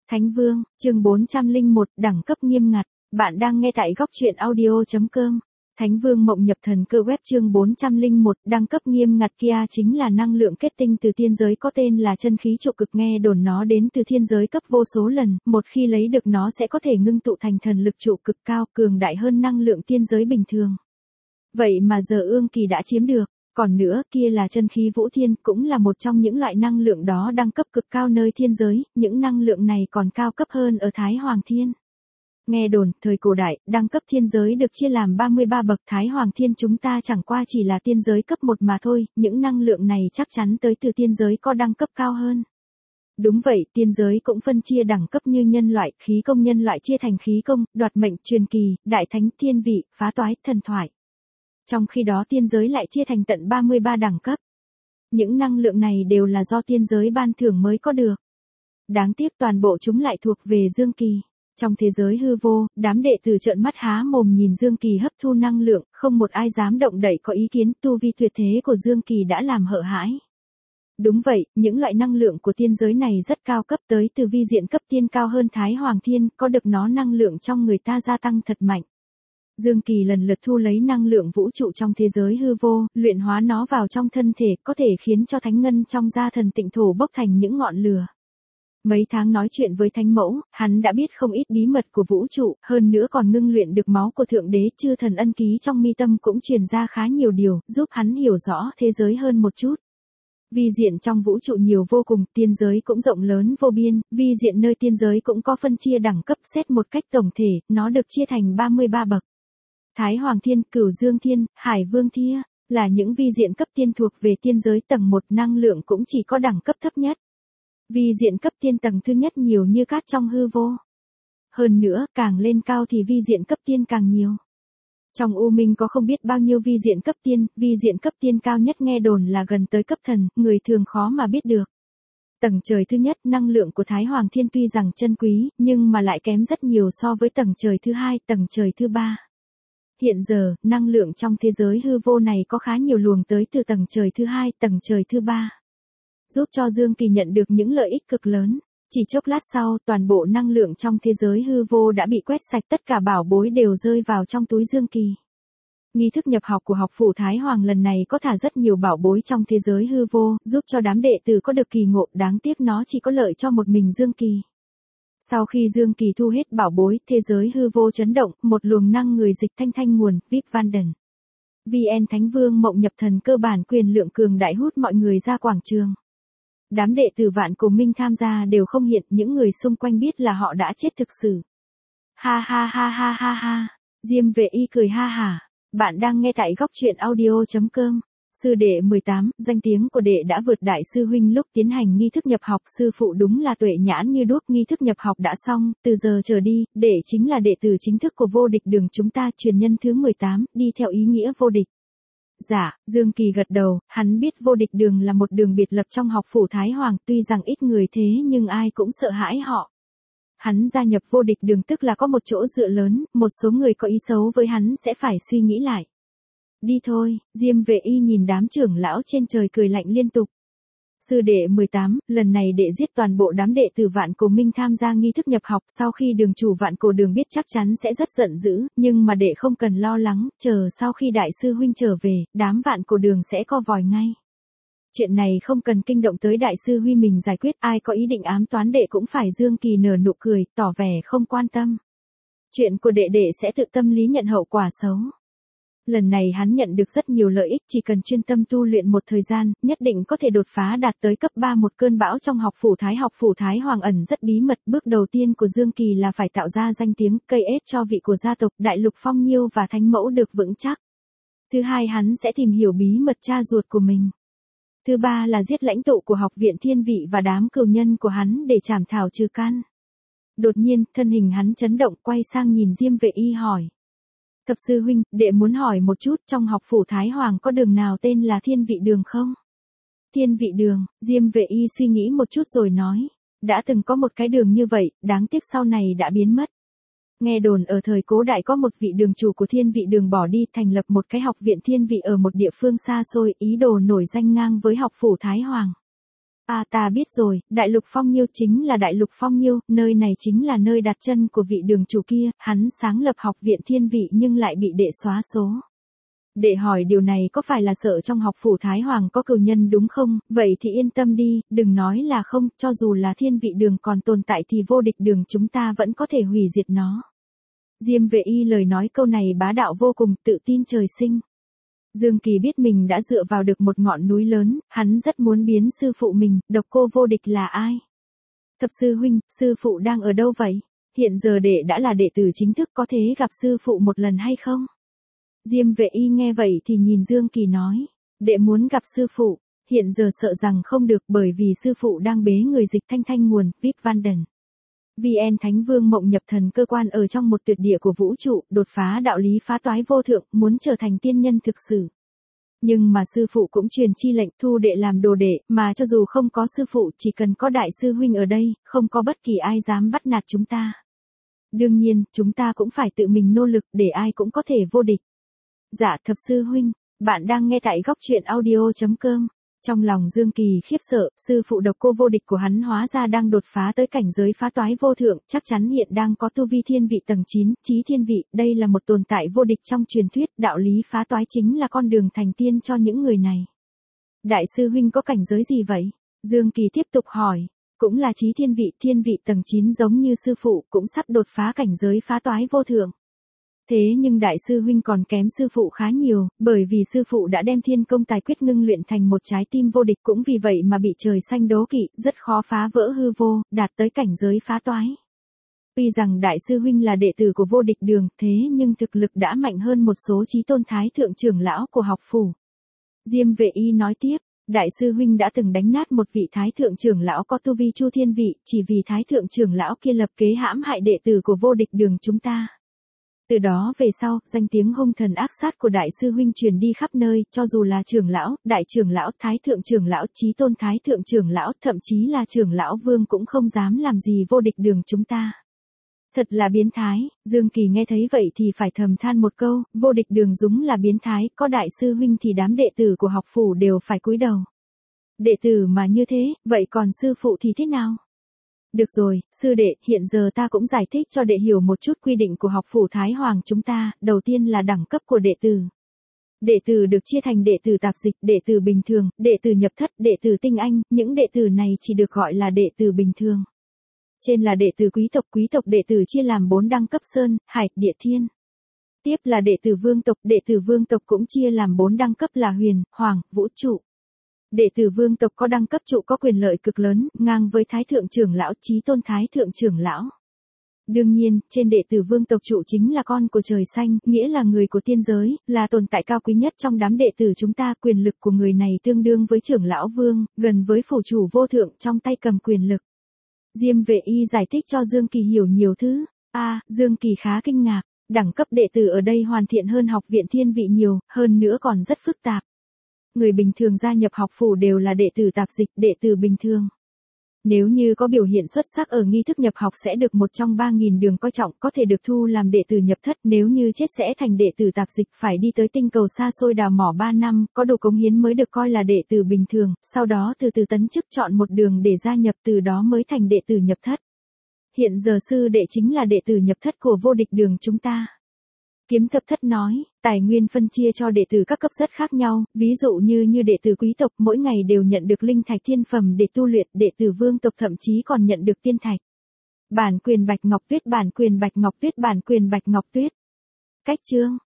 Thánh Vương, chương 401, đẳng cấp nghiêm ngặt. Bạn đang nghe tại góc truyện audio.com. Thánh Vương Mộng Nhập Thần Cơ web chương 401, đẳng cấp nghiêm ngặt kia chính là năng lượng kết tinh từ tiên giới có tên là chân khí trụ cực, nghe đồn nó đến từ thiên giới cấp vô số lần, một khi lấy được nó sẽ có thể ngưng tụ thành thần lực trụ cực cao, cường đại hơn năng lượng tiên giới bình thường. Vậy mà giờ Ương Kỳ đã chiếm được. Còn nữa, kia là chân khí vũ thiên, cũng là một trong những loại năng lượng đó đẳng cấp cực cao nơi thiên giới, những năng lượng này còn cao cấp hơn ở Thái Hoàng Thiên. Nghe đồn, thời cổ đại, đẳng cấp thiên giới được chia làm 33 bậc, Thái Hoàng Thiên chúng ta chẳng qua chỉ là tiên giới cấp 1 mà thôi, những năng lượng này chắc chắn tới từ tiên giới có đẳng cấp cao hơn. Đúng vậy, tiên giới cũng phân chia đẳng cấp như nhân loại, khí công nhân loại chia thành khí công, đoạt mệnh, truyền kỳ, đại thánh, thiên vị, phá toái, thần thoại. Trong khi đó tiên giới lại chia thành tận 33 đẳng cấp. Những năng lượng này đều là do tiên giới ban thưởng mới có được. Đáng tiếc toàn bộ chúng lại thuộc về Dương Kỳ. Trong thế giới hư vô, đám đệ tử trợn mắt há mồm nhìn Dương Kỳ hấp thu năng lượng, không một ai dám động đậy có ý kiến, tu vi tuyệt thế của Dương Kỳ đã làm sợ hãi. Đúng vậy, những loại năng lượng của tiên giới này rất cao cấp, tới từ vi diện cấp tiên cao hơn Thái Hoàng Thiên, có được nó năng lượng trong người ta gia tăng thật mạnh. Dương Kỳ lần lượt thu lấy năng lượng vũ trụ trong thế giới hư vô, luyện hóa nó vào trong thân thể, có thể khiến cho thánh ngân trong gia thần tịnh thổ bốc thành những ngọn lửa. Mấy tháng nói chuyện với Thánh Mẫu, hắn đã biết không ít bí mật của vũ trụ, hơn nữa còn ngưng luyện được máu của Thượng Đế, chư thần ân ký trong mi tâm cũng truyền ra khá nhiều điều, giúp hắn hiểu rõ thế giới hơn một chút. Vi diện trong vũ trụ nhiều vô cùng, tiên giới cũng rộng lớn vô biên, vi diện nơi tiên giới cũng có phân chia đẳng cấp, xét một cách tổng thể, nó được chia thành 33 bậc. Thái Hoàng Thiên, Cửu Dương Thiên, Hải Vương Thiên, là những vi diện cấp tiên thuộc về tiên giới tầng 1, năng lượng cũng chỉ có đẳng cấp thấp nhất. Vi diện cấp tiên tầng thứ nhất nhiều như cát trong hư vô. Hơn nữa, càng lên cao thì vi diện cấp tiên càng nhiều. Trong U Minh có không biết bao nhiêu vi diện cấp tiên cao nhất nghe đồn là gần tới cấp thần, người thường khó mà biết được. Tầng trời thứ nhất, năng lượng của Thái Hoàng Thiên tuy rằng chân quý, nhưng mà lại kém rất nhiều so với tầng trời thứ hai, tầng trời thứ ba. Hiện giờ, năng lượng trong thế giới hư vô này có khá nhiều luồng tới từ tầng trời thứ hai, tầng trời thứ ba. Giúp cho Dương Kỳ nhận được những lợi ích cực lớn. Chỉ chốc lát sau, toàn bộ năng lượng trong thế giới hư vô đã bị quét sạch, tất cả bảo bối đều rơi vào trong túi Dương Kỳ. Nghi thức nhập học của học phủ Thái Hoàng lần này có thả rất nhiều bảo bối trong thế giới hư vô, giúp cho đám đệ tử có được kỳ ngộ, đáng tiếc nó chỉ có lợi cho một mình Dương Kỳ. Sau khi Dương Kỳ thu hết bảo bối, thế giới hư vô chấn động, một luồng năng người dịch thanh nguồn, VIP Vanden. VN Thánh Vương Mộng Nhập Thần cơ bản quyền lượng cường đại hút mọi người ra quảng trường. Đám đệ tử Vạn Cổ Minh tham gia đều không hiện, những người xung quanh biết là họ đã chết thực sự. Ha ha ha ha ha ha, Diêm Vệ Y cười ha hả. Bạn đang nghe tại góc truyện audio.com. Sư đệ 18, danh tiếng của đệ đã vượt đại sư huynh lúc tiến hành nghi thức nhập học, sư phụ đúng là tuệ nhãn như đuốc, nghi thức nhập học đã xong, từ giờ trở đi, đệ chính là đệ tử chính thức của vô địch đường chúng ta, truyền nhân thứ 18, đi theo ý nghĩa vô địch. Dạ, Dương Kỳ gật đầu, hắn biết vô địch đường là một đường biệt lập trong học phủ Thái Hoàng, tuy rằng ít người thế nhưng ai cũng sợ hãi họ. Hắn gia nhập vô địch đường tức là có một chỗ dựa lớn, một số người có ý xấu với hắn sẽ phải suy nghĩ lại. Đi thôi, Diêm Vệ Y nhìn đám trưởng lão trên trời cười lạnh liên tục. Sư đệ 18, lần này đệ giết toàn bộ đám đệ tử Vạn Cổ Minh tham gia nghi thức nhập học, sau khi đường chủ Vạn Cổ đường biết chắc chắn sẽ rất giận dữ, nhưng mà đệ không cần lo lắng, chờ sau khi đại sư huynh trở về, đám Vạn Cổ đường sẽ co vòi ngay. Chuyện này không cần kinh động tới đại sư huynh mình giải quyết, ai có ý định ám toán đệ cũng phải. Dương Kỳ nở nụ cười, tỏ vẻ không quan tâm. Chuyện của đệ sẽ tự tâm lý nhận hậu quả xấu. Lần này hắn nhận được rất nhiều lợi ích, chỉ cần chuyên tâm tu luyện một thời gian, nhất định có thể đột phá đạt tới cấp 3. Một cơn bão trong học phủ Thái Hoàng ẩn rất bí mật, bước đầu tiên của Dương Kỳ là phải tạo ra danh tiếng, cây ết cho vị của gia tộc Đại Lục Phong Nhiêu và Thánh Mẫu được vững chắc. Thứ hai, hắn sẽ tìm hiểu bí mật cha ruột của mình. Thứ ba là giết lãnh tụ của học viện Thiên Vị và đám cừu nhân của hắn để trảm thảo trừ căn. Đột nhiên, thân hình hắn chấn động, quay sang nhìn Diêm Vệ Y hỏi. Thập sư huynh, đệ muốn hỏi một chút, trong học phủ Thái Hoàng có đường nào tên là Thiên Vị đường không? Thiên Vị đường, Diêm Vệ Y suy nghĩ một chút rồi nói. Đã từng có một cái đường như vậy, đáng tiếc sau này đã biến mất. Nghe đồn ở thời cổ đại có một vị đường chủ của Thiên Vị đường bỏ đi, thành lập một cái học viện Thiên Vị ở một địa phương xa xôi, ý đồ nổi danh ngang với học phủ Thái Hoàng. À ta biết rồi, Đại Lục Phong Nhiêu chính là Đại Lục Phong Nhiêu, nơi này chính là nơi đặt chân của vị đường chủ kia, hắn sáng lập học viện thiên vị nhưng lại bị đệ xóa số. Đệ hỏi điều này có phải là sợ trong học phủ Thái Hoàng có cừu nhân đúng không, vậy thì yên tâm đi, đừng nói là không, cho dù là thiên vị đường còn tồn tại thì vô địch đường chúng ta vẫn có thể hủy diệt nó. Diêm Vệ Y lời nói câu này bá đạo vô cùng, tự tin trời sinh. Dương Kỳ biết mình đã dựa vào được một ngọn núi lớn, hắn rất muốn biến sư phụ mình, Độc Cô vô địch là ai? Thập sư huynh, sư phụ đang ở đâu vậy? Hiện giờ đệ đã là đệ tử chính thức có thể gặp sư phụ một lần hay không? Diêm Vệ Y nghe vậy thì nhìn Dương Kỳ nói, đệ muốn gặp sư phụ, hiện giờ sợ rằng không được bởi vì sư phụ đang bế người dịch thanh thanh nguồn, VIP Vanden. VN Thánh Vương Mộng Nhập Thần cơ quan ở trong một tuyệt địa của vũ trụ, đột phá đạo lý phá toái vô thượng, muốn trở thành tiên nhân thực sự. Nhưng mà sư phụ cũng truyền chi lệnh thu đệ làm đồ đệ, mà cho dù không có sư phụ chỉ cần có đại sư huynh ở đây, không có bất kỳ ai dám bắt nạt chúng ta. Đương nhiên, chúng ta cũng phải tự mình nỗ lực để ai cũng có thể vô địch. Dạ thập sư huynh, bạn đang nghe tại góc truyện audio.com. Trong lòng Dương Kỳ khiếp sợ, sư phụ Độc Cô vô địch của hắn hóa ra đang đột phá tới cảnh giới phá toái vô thượng, chắc chắn hiện đang có tu vi thiên vị tầng 9, chí thiên vị, đây là một tồn tại vô địch trong truyền thuyết, đạo lý phá toái chính là con đường thành tiên cho những người này. Đại sư huynh có cảnh giới gì vậy? Dương Kỳ tiếp tục hỏi, cũng là chí thiên vị tầng 9 giống như sư phụ, cũng sắp đột phá cảnh giới phá toái vô thượng. Thế nhưng đại sư huynh còn kém sư phụ khá nhiều, bởi vì sư phụ đã đem thiên công tài quyết ngưng luyện thành một trái tim vô địch, cũng vì vậy mà bị trời xanh đố kỵ, rất khó phá vỡ hư vô, đạt tới cảnh giới phá toái. Tuy rằng đại sư huynh là đệ tử của vô địch đường, thế nhưng thực lực đã mạnh hơn một số chí tôn thái thượng trưởng lão của học phủ. Diêm Vệ Y nói tiếp, đại sư huynh đã từng đánh nát một vị thái thượng trưởng lão có tu vi chu thiên vị, chỉ vì thái thượng trưởng lão kia lập kế hãm hại đệ tử của vô địch đường chúng ta. Từ đó về sau, danh tiếng hung thần ác sát của đại sư huynh truyền đi khắp nơi, cho dù là trưởng lão, đại trưởng lão, thái thượng trưởng lão, chí tôn thái thượng trưởng lão, thậm chí là trưởng lão vương cũng không dám làm gì vô địch đường chúng ta. Thật là biến thái, Dương Kỳ nghe thấy vậy thì phải thầm than một câu, vô địch đường đúng là biến thái, có đại sư huynh thì đám đệ tử của học phủ đều phải cúi đầu. Đệ tử mà như thế, vậy còn sư phụ thì thế nào? Được rồi, sư đệ, hiện giờ ta cũng giải thích cho đệ hiểu một chút quy định của học phủ Thái Hoàng chúng ta, đầu tiên là đẳng cấp của đệ tử. Đệ tử được chia thành đệ tử tạp dịch, đệ tử bình thường, đệ tử nhập thất, đệ tử tinh anh, những đệ tử này chỉ được gọi là đệ tử bình thường. Trên là đệ tử quý tộc đệ tử chia làm 4 đẳng cấp sơn, hải, địa thiên. Tiếp là đệ tử vương tộc cũng chia làm 4 đẳng cấp là huyền, hoàng, vũ trụ. Đệ tử vương tộc có đẳng cấp trụ có quyền lợi cực lớn, ngang với thái thượng trưởng lão, chí tôn thái thượng trưởng lão. Đương nhiên, trên đệ tử vương tộc trụ chính là con của trời xanh, nghĩa là người của tiên giới, là tồn tại cao quý nhất trong đám đệ tử chúng ta, quyền lực của người này tương đương với trưởng lão vương, gần với phủ chủ vô thượng trong tay cầm quyền lực. Diêm Vệ Y giải thích cho Dương Kỳ hiểu nhiều thứ. Dương Kỳ khá kinh ngạc, đẳng cấp đệ tử ở đây hoàn thiện hơn học viện thiên vị nhiều, hơn nữa còn rất phức tạp. Người bình thường gia nhập học phủ đều là đệ tử tạp dịch, đệ tử bình thường. Nếu như có biểu hiện xuất sắc ở nghi thức nhập học sẽ được một trong 3.000 đường coi trọng, có thể được thu làm đệ tử nhập thất, nếu như chết sẽ thành đệ tử tạp dịch, phải đi tới tinh cầu xa xôi đào mỏ 3 năm, có đủ cống hiến mới được coi là đệ tử bình thường, sau đó từ từ tấn chức chọn một đường để gia nhập, từ đó mới thành đệ tử nhập thất. Hiện giờ sư đệ chính là đệ tử nhập thất của vô địch đường chúng ta. Kiếm Thập Thất nói, tài nguyên phân chia cho đệ tử các cấp rất khác nhau, ví dụ như đệ tử quý tộc mỗi ngày đều nhận được linh thạch thiên phẩm để tu luyện, đệ tử vương tộc thậm chí còn nhận được tiên thạch. Bản quyền Bạch Ngọc Tuyết, bản quyền Bạch Ngọc Tuyết, bản quyền Bạch Ngọc Tuyết. Cách chương,